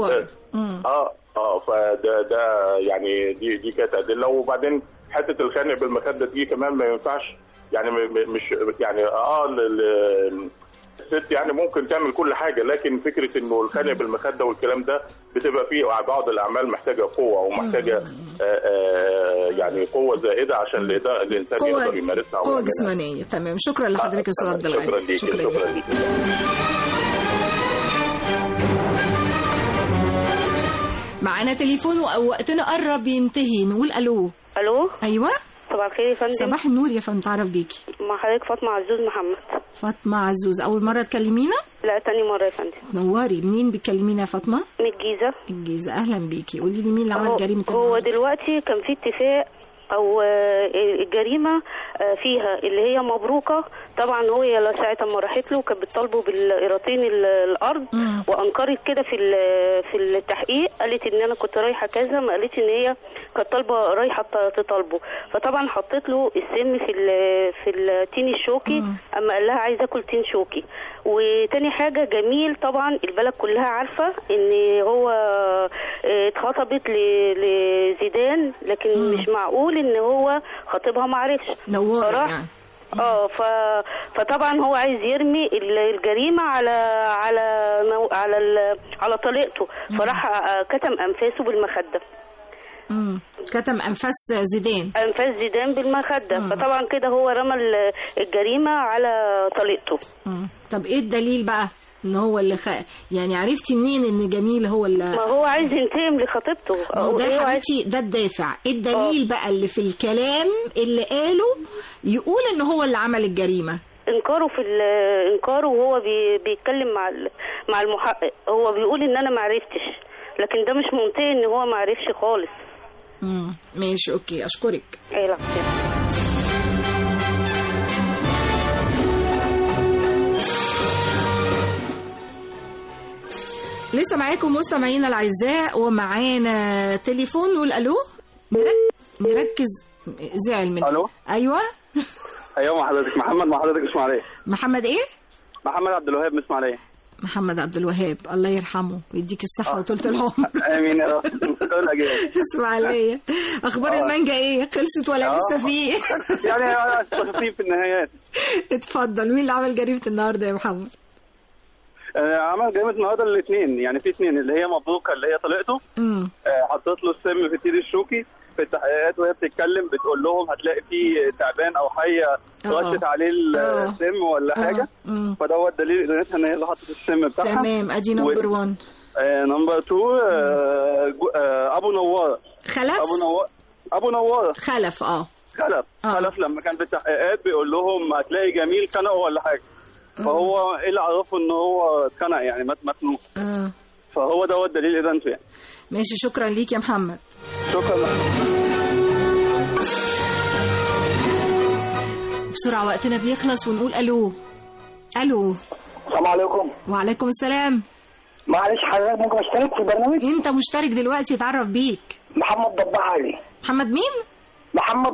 فده يعني دي كانت ادله. وبعدين حته الخانق بالمخده دي كمان ما ينفعش يعني، مش يعني الست يعني ممكن تعمل كل حاجه، لكن فكره انه الخانق بالمخده والكلام ده بتبقى فيه بعض الاعمال محتاجه قوه ومحتاجه يعني قوه زائده عشان الانسان يقدر يمارسها. قوه جسمانيه. تمام. شكرا لحضرتك يا استاذ عبد الغني. شكرا ليك. معانا تليفون ووقتنا قرب ينتهي. نقول الو. الو. ايوه. صباح الخير يا فندم. صباح النور يا فندم. تعرف بيكي. مع حضرتك فاطمه عزوز محمد. فاطمه عزوز، اول مره تكلمينا؟ لا تاني مره يا فندم. نوري. منين بتكلمينا يا فاطمه؟ من الجيزه. الجيزه. اهلا بيكي. قولي لي مين اللي عمل جريمه هو دلوقتي كان في اتفاق او الجريمه فيها اللي هي مبروكه. طبعا هو ساعه ما راحت له كانت بتطالبه بالقيراطين الارض، وانكرت كده في التحقيق. قالت ان انا كنت رايحه كذا، ما قالتش ان هي كانت طالبه رايحه تطالبه. فطبعا حطيت له السم في التين الشوكي. اما قال لها عايزه اكل تين شوكي. وتاني حاجه جميل طبعا البلد كلها عارفه ان هو اتخطبت لزيدان، لكن مش معقول ان هو خطيبها ما عرفش. نوار يعني. فطبعا هو عايز يرمي الجريمه على طليقته، فراح كتم انفاسه بالمخده. كتم انفاس زيدان بالمخده. فطبعا كده هو رمى الجريمه على طليقته. طب ايه الدليل بقى ان هو اللي يعني عرفتي منين ان جميل هو اللي ما هو عايز ينتقم لخطيبته؟ ده حبيبتي ده الدافع. الدليل بقى اللي في الكلام اللي قاله يقول ان هو اللي عمل الجريمه. انكاره وهو بيتكلم مع المحقق. هو بيقول ان انا ما عرفتش، لكن ده مش منطقي ان هو ما عرفش خالص. ماشي اوكي. اشكرك. لا لسه معاكم مستمعينا الاعزاء، ومعانا تليفون. نقول الو. نركز. زعل مني. الو. ايوه. ايوه مع حضرتك محمد. مع حضرتك اسماعيليه. محمد ايه؟ محمد عبد الوهاب من اسماعيليه. محمد عبد الوهاب، الله يرحمه ويديك الصحة وطولة العمر. امين يا رب. اسمع ليا، اخبار المانجا ايه؟ خلصت ولا لسه في؟ يعني تخفيف في النهايات. اتفضل، مين اللي عمل جريمة النهارده يا محمد؟ عمل جريمة النهارده الاثنين، يعني في اثنين، اللي هي مبروكة اللي هي طليقته حطت له السم في التير الشوكي في التحقيقات، وهي بتتكلم بتقول لهم هتلاقي فيه تعبان او حيه رشت عليه السم ولا حاجه، فدوت دليل ادانتها ان هي اللي حطت السم بتاعها. تمام، ادي نمبر 1. نمبر 2 ابو نواره. خلف؟ ابو نواره خلف. خلف لما كان في التحقيقات بيقول لهم هتلاقي جميل خنقه ولا حاجه، فهو ايه اللي عرفه ان هو اتخنق يعني مات مخنوق. فهو دوت دليل ادانته يعني. ماشي، شكرا ليك يا محمد. شكرا. بسرعة وقتنا بيخلص ونقول الو. السلام عليكم. وعليكم السلام. معلش حضرتك ممكن اشترك في البرنامج؟ انت مشترك دلوقتي، اتعرف بيك. محمد ضباع علي. محمد مين؟ محمد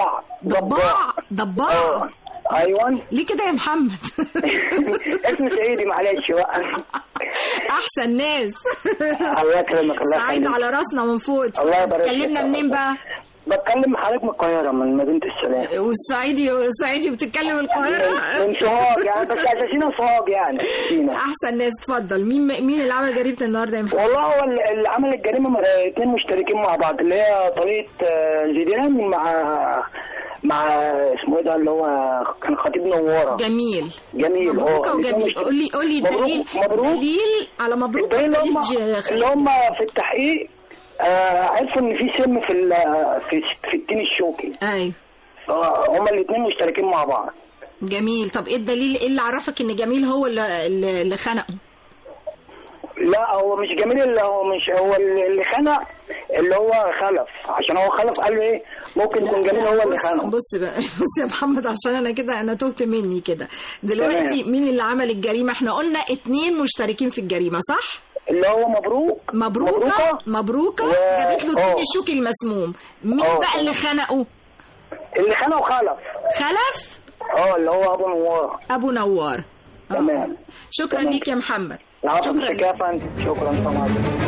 ضباع. ايوه. ليه كده يا محمد؟ اسمه سعيدي، معلش بقى. احسن ناس. الله يكرمك. الله سعيد على راسنا من فوق. الله يبارك فيك. كلمنا منين بقى؟ بتكلم حضرتك من القاهرة، من مدينة السلام. والصعيدي بتتكلم القاهرة؟ من سوهاج يعني، بس أساسينا سوهاج يعني. أحسن ناس. اتفضل، مين اللي عمل جريمة النهارده يا محمد؟ والله هو اللي عمل الجريمة 2 مشتركين مع بعض، اللي هي طريقة زيدان مع اسمه ايه ده اللي هو كان خطيب نوارة. جميل. مبروك وجميل. قولي الدليل. دليل على مبروك. اللي هم في التحقيق عرفوا ان في سم في التين الشوكي. ايوه. هما الاثنين مشتركين مع بعض. جميل. طب ايه الدليل؟ ايه اللي عرفك ان جميل هو اللي خنقه؟ لا، هو مش جميل، اللي خنق اللي هو خلف، عشان هو خلف قال له ايه ممكن يكون جميل هو اللي خنقه. بص يا محمد، عشان انا تهت مني كده دلوقتي. مين اللي عمل الجريمه؟ احنا قلنا 2 مشتركين في الجريمه، صح؟ اللي هو مبروكة جابت له التين الشوكي المسموم. مين بقى اللي خنقه؟ اللي خنقه خلف. اللي هو ابو نوار. تمام. شكرا ليك يا محمد. شكرا لك يا فندم. شكرا طبعا.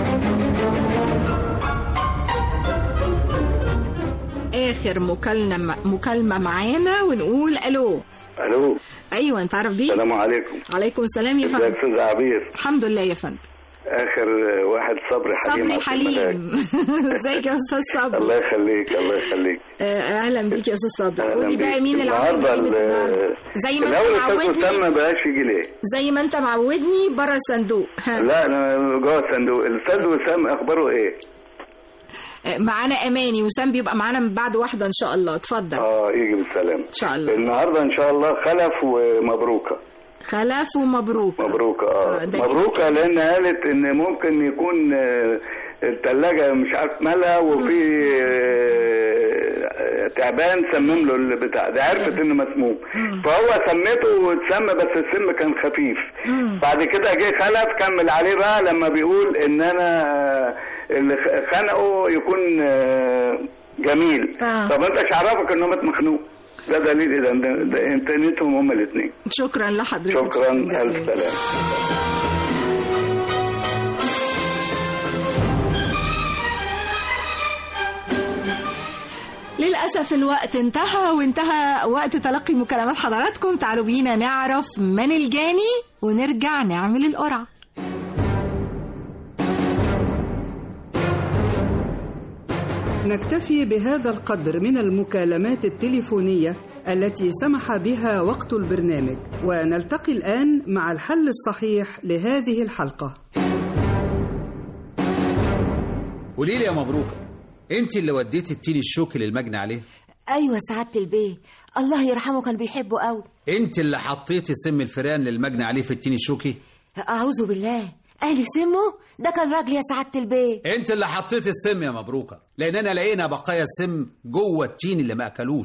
اخر مكالمة معانا ونقول الو. ايوه، انت عارف بيه. السلام عليكم. عليكم السلام يا فندم. ازيك يا استاذ عبير؟ الحمد لله يا فندم. اخر واحد صبري حليم. ازيك يا استاذ صبري؟ الله يخليك. اهلا بيك يا استاذ صبري. قولي بقى مين اللي عمل زي ما انت معودني. ما بقاش يجي ليه؟ زي ما انت معودني بره الصندوق. لا، انا جوه الصندوق. الاستاذ وسام اخباره ايه؟ معانا اماني. وسام بيبقى معانا من بعد واحدة ان شاء الله. اتفضل. يجي بالسلامه ان شاء الله. النهارده ان شاء الله خلف ومبروكه. مبروكه لان قالت ان ممكن يكون الثلاجه مش عارف مالها وفي تعبان سمم له البتاع ده، عرفت انه مسموم، فهو سمته واتسمى بس السم كان خفيف. بعد كده جه خلف كمل عليه بقى لما بيقول ان انا اللي خنقه يكون جميل. طب انت مش عرفك انه مات مخنوق؟ ده دليل اذا انتنيتهم هما الاثنين. شكرا لحضرتك. شكرا. الف سلام. للأسف الوقت انتهى، وانتهى وقت تلقي مكالمات حضراتكم. تعالوا بينا نعرف من الجاني ونرجع نعمل القرعة. نكتفي بهذا القدر من المكالمات التليفونية التي سمح بها وقت البرنامج، ونلتقي الآن مع الحل الصحيح لهذه الحلقة. قولي لي يا مبروكة، انت اللي وديتي التين الشوكي للمجني عليه؟ ايوه سعادة البيه، الله يرحمه كان بيحبه قوي. انت اللي حطيتي سم الفئران للمجني عليه في التين الشوكي؟ اعوذ بالله، اهلي سمه؟ ده كان راجل يا سعادة البيه. انت اللي حطيتي السم يا مبروكة، لاننا لقينا بقايا السم جوه التين اللي ما اكلوش،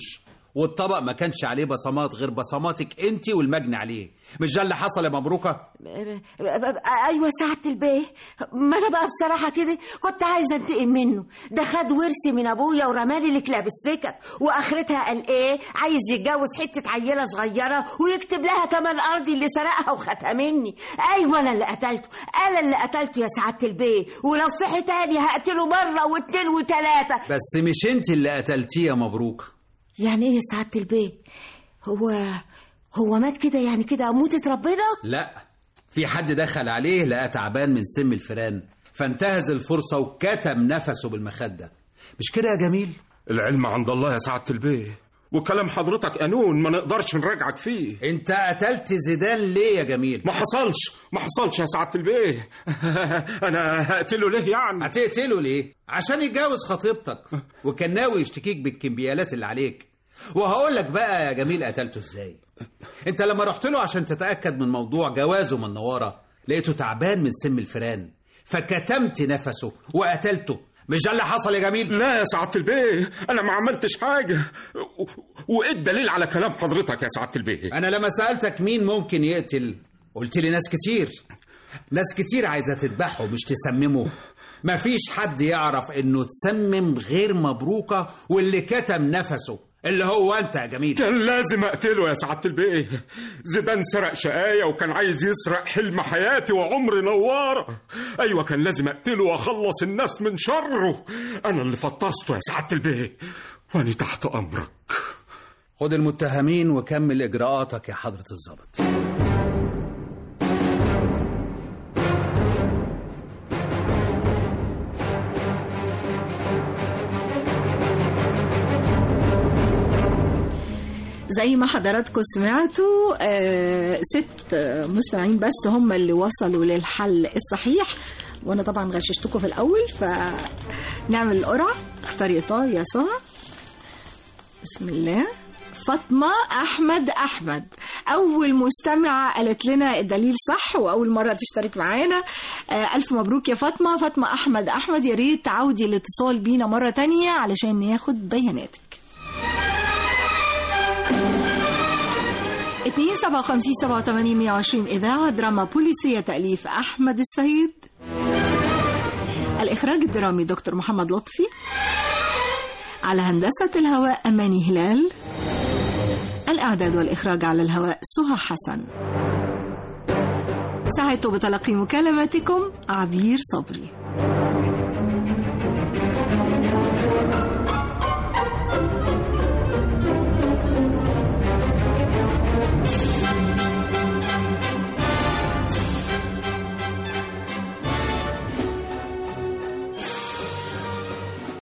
والطبق ما كانش عليه بصمات غير بصماتك انت والمجني عليه. مش ده اللي حصل يا مبروكة؟ ايوه سعادة البيه، ما انا بقى بصراحة كده كنت عايزة انتقم منه. ده خد ورثي من ابويا ورمالي لكلاب السكك، واخرتها قال ايه؟ عايز يتجوز حتة عيلة صغيرة ويكتب لها كمان ارضي اللي سرقها وخدها مني. ايوه انا اللي قتلته، انا اللي قتلته يا سعادة البيه، ولو صحي تاني هقتله مرة واثنين وثلاثة. بس مش انت اللي قتلتيه يا مبروكة. يعني ايه يا سعادة البيه؟ هو مات كده يعني كده موتة ربنا؟ لا، في حد دخل عليه لقى تعبان من سم الفيران فانتهز الفرصة وكتم نفسه بالمخدة. مش كده يا جميل؟ العلم عند الله يا سعادة البيه، وكلام حضرتك قانون ما نقدرش نراجعك فيه. انت قتلت زيدان ليه يا جميل؟ ما حصلش يا سعادة البيه. انا هقتله ليه يعني؟ هتقتله ليه؟ عشان يتجوز خطيبتك، وكان ناوي يشتكيك بالكمبيالات اللي عليك. وهقول لك بقى يا جميل قتلته ازاي. انت لما رحت له عشان تتأكد من موضوع جوازه من نوارة، لقيته تعبان من سم الفيران فكتمت نفسه وقتلته. مش ده اللي حصل يا جميل؟ لا يا سعادة البيه، انا ما عملتش حاجة. وايه الدليل على كلام حضرتك يا سعادة البيه؟ انا لما سألتك مين ممكن يقتل قلت لي ناس كتير. ناس كتير عايزة تذبحه مش تسممه. مفيش حد يعرف انه تسمم غير مبروكة واللي كتم نفسه اللي هو انت يا جميل. كان لازم اقتله يا سعادة البيه. زيدان سرق شقاية وكان عايز يسرق حلم حياتي وعمر نوارة. ايوه كان لازم اقتله واخلص الناس من شره. انا اللي فطسته يا سعادة البيه، واني تحت امرك. خد المتهمين وكمل اجراءاتك يا حضرة الضابط. زي ما حضراتكم سمعتوا 6 مستمعين بس هم اللي وصلوا للحل الصحيح، وانا طبعا غششتكم في الاول. فنعمل القرعه. اختاري يا طه يا سهى. بسم الله. فاطمة أحمد أول مستمعة قالت لنا الدليل صح وأول مرة تشترك معانا. ألف مبروك يا فاطمة أحمد. يا ريت تعودي الاتصال بينا مرة تانية علشان ناخد بياناتك. 257-87-120 إذاعة دراما بوليسية تأليف أحمد السيد. الإخراج الدرامي دكتور محمد لطفي. على هندسة الهواء أماني هلال. الإعداد والإخراج على الهواء سهى حسن. سعدت بتلقي مكالماتكم عبير صبري.